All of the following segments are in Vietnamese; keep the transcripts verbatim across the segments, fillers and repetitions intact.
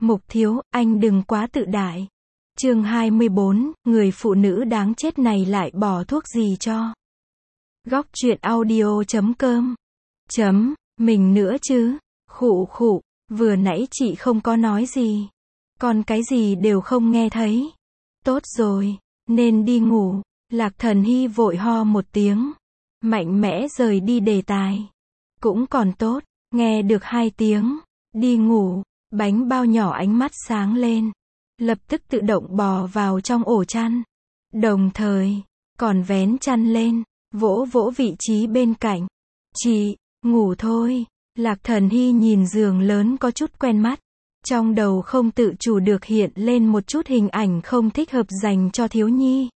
Mục thiếu, anh đừng quá tự đại. Chương hai mươi bốn, người phụ nữ đáng chết này lại bỏ thuốc gì cho. Góc truyện audio chấm com. Chấm, mình nữa chứ. Khụ khụ, vừa nãy chị không có nói gì. Còn cái gì đều không nghe thấy. Tốt rồi, nên đi ngủ. Lạc Thần Hy vội ho một tiếng. Mạnh mẽ rời đi đề tài. Cũng còn tốt, nghe được hai tiếng. Đi ngủ, bánh bao nhỏ ánh mắt sáng lên. Lập tức tự động bò vào trong ổ chăn. Đồng thời, còn vén chăn lên, vỗ vỗ vị trí bên cạnh. Chị, ngủ thôi. Lạc Thần Hy nhìn giường lớn có chút quen mắt. Trong đầu không tự chủ được hiện lên một chút hình ảnh không thích hợp dành cho thiếu nhi.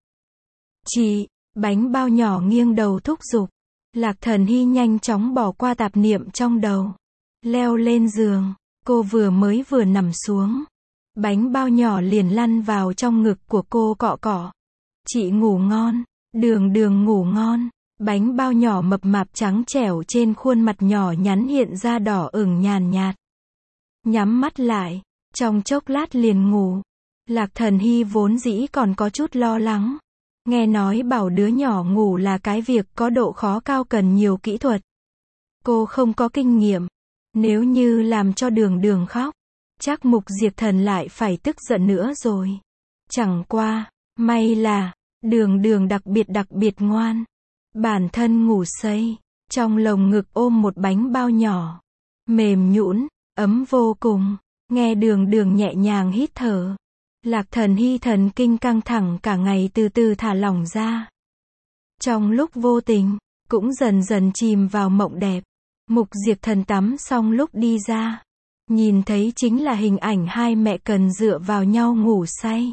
Chị, bánh bao nhỏ nghiêng đầu thúc giục. Lạc Thần Hy nhanh chóng bỏ qua tạp niệm trong đầu. Leo lên giường, cô vừa mới vừa nằm xuống. Bánh bao nhỏ liền lăn vào trong ngực của cô cọ cọ. Chị ngủ ngon, đường đường ngủ ngon. Bánh bao nhỏ mập mạp trắng trẻo trên khuôn mặt nhỏ nhắn hiện ra đỏ ửng nhàn nhạt. Nhắm mắt lại, trong chốc lát liền ngủ. Lạc Thần Hy vốn dĩ còn có chút lo lắng. Nghe nói bảo đứa nhỏ ngủ là cái việc có độ khó cao cần nhiều kỹ thuật. Cô không có kinh nghiệm. Nếu như làm cho đường đường khóc, chắc Mục Diệp Thần lại phải tức giận nữa rồi. Chẳng qua, may là, đường đường đặc biệt đặc biệt ngoan. Bản thân ngủ say, trong lồng ngực ôm một bánh bao nhỏ. Mềm nhũn, ấm vô cùng. Nghe đường đường nhẹ nhàng hít thở. Lạc Thần Hy thần kinh căng thẳng cả ngày từ từ thả lỏng ra. Trong lúc vô tình, cũng dần dần chìm vào mộng đẹp. Mục Diệp Thần tắm xong lúc đi ra. Nhìn thấy chính là hình ảnh hai mẹ cần dựa vào nhau ngủ say.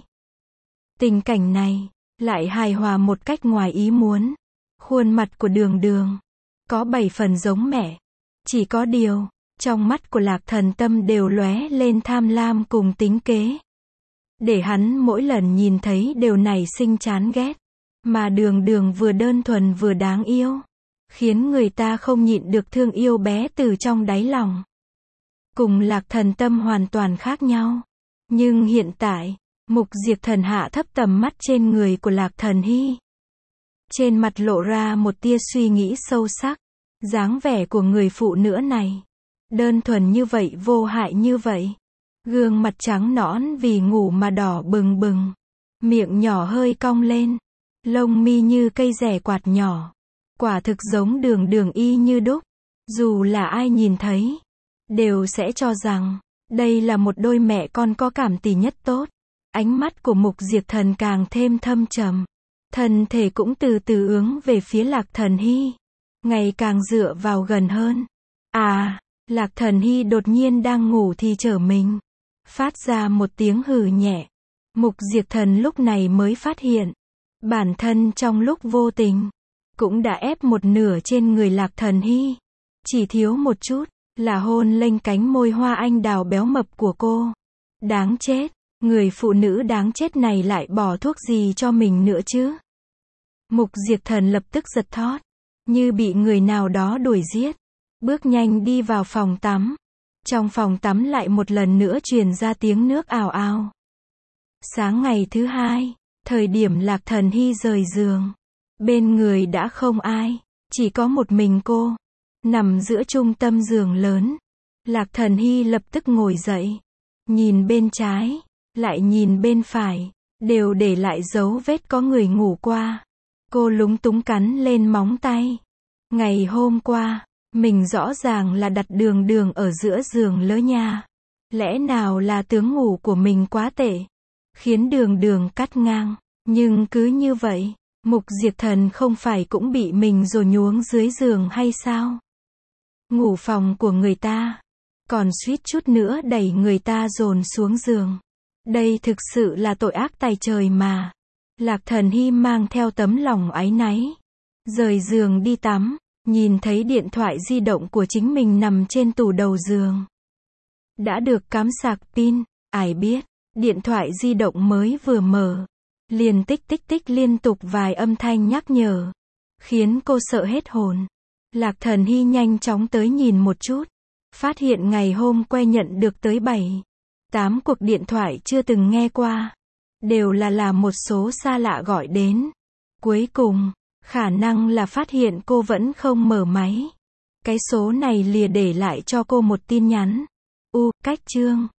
Tình cảnh này, lại hài hòa một cách ngoài ý muốn. Khuôn mặt của đường đường, có bảy phần giống mẹ. Chỉ có điều, trong mắt của Lạc Thần Tâm đều lóe lên tham lam cùng tính kế. Để hắn mỗi lần nhìn thấy đều nảy sinh chán ghét. Mà đường đường vừa đơn thuần vừa đáng yêu. Khiến người ta không nhịn được thương yêu bé từ trong đáy lòng. Cùng Lạc Thần Tâm hoàn toàn khác nhau. Nhưng hiện tại, Mục Diệp Thần hạ thấp tầm mắt trên người của Lạc Thần Hy. Trên mặt lộ ra một tia suy nghĩ sâu sắc. Dáng vẻ của người phụ nữ này. Đơn thuần như vậy, vô hại như vậy. Gương mặt trắng nõn vì ngủ mà đỏ bừng bừng. Miệng nhỏ hơi cong lên. Lông mi như cây rẻ quạt nhỏ. Quả thực giống đường đường y như đúc. Dù là ai nhìn thấy, đều sẽ cho rằng, đây là một đôi mẹ con có cảm tình nhất tốt. Ánh mắt của Mục Diệp Thần càng thêm thâm trầm. Thân thể cũng từ từ hướng về phía Lạc Thần Hy. Ngày càng dựa vào gần hơn. À, Lạc Thần Hy đột nhiên đang ngủ thì trở mình. Phát ra một tiếng hừ nhẹ. Mục Diệp Thần lúc này mới phát hiện. Bản thân trong lúc vô tình, cũng đã ép một nửa trên người Lạc Thần Hy. Chỉ thiếu một chút, là hôn lên cánh môi hoa anh đào béo mập của cô. Đáng chết, người phụ nữ đáng chết này lại bỏ thuốc gì cho mình nữa chứ. Mục Diệp Thần lập tức giật thót, như bị người nào đó đuổi giết. Bước nhanh đi vào phòng tắm. Trong phòng tắm lại một lần nữa truyền ra tiếng nước ào ào. Sáng ngày thứ hai, thời điểm Lạc Thần Hy rời giường. Bên người đã không ai, chỉ có một mình cô. Nằm giữa trung tâm giường lớn. Lạc Thần Hy lập tức ngồi dậy. Nhìn bên trái, lại nhìn bên phải. Đều để lại dấu vết có người ngủ qua. Cô lúng túng cắn lên móng tay. Ngày hôm qua, mình rõ ràng là đặt đường đường ở giữa giường lỡ nha. Lẽ nào là tướng ngủ của mình quá tệ, khiến đường đường cắt ngang. Nhưng cứ như vậy, Mục Diệp Thần không phải cũng bị mình rồi nhuống dưới giường hay sao? Ngủ phòng của người ta, còn suýt chút nữa đẩy người ta dồn xuống giường. Đây thực sự là tội ác tày trời mà. Lạc Thần Hy mang theo tấm lòng áy náy. Rời giường đi tắm, nhìn thấy điện thoại di động của chính mình nằm trên tủ đầu giường. Đã được cắm sạc pin, ai biết, điện thoại di động mới vừa mở. Liền tích tích tích liên tục vài âm thanh nhắc nhở. Khiến cô sợ hết hồn. Lạc Thần Hy nhanh chóng tới nhìn một chút. Phát hiện ngày hôm qua nhận được tới bảy Tám cuộc điện thoại chưa từng nghe qua. Đều là là một số xa lạ gọi đến. Cuối cùng, khả năng là phát hiện cô vẫn không mở máy. Cái số này lìa để lại cho cô một tin nhắn. U, cách chương.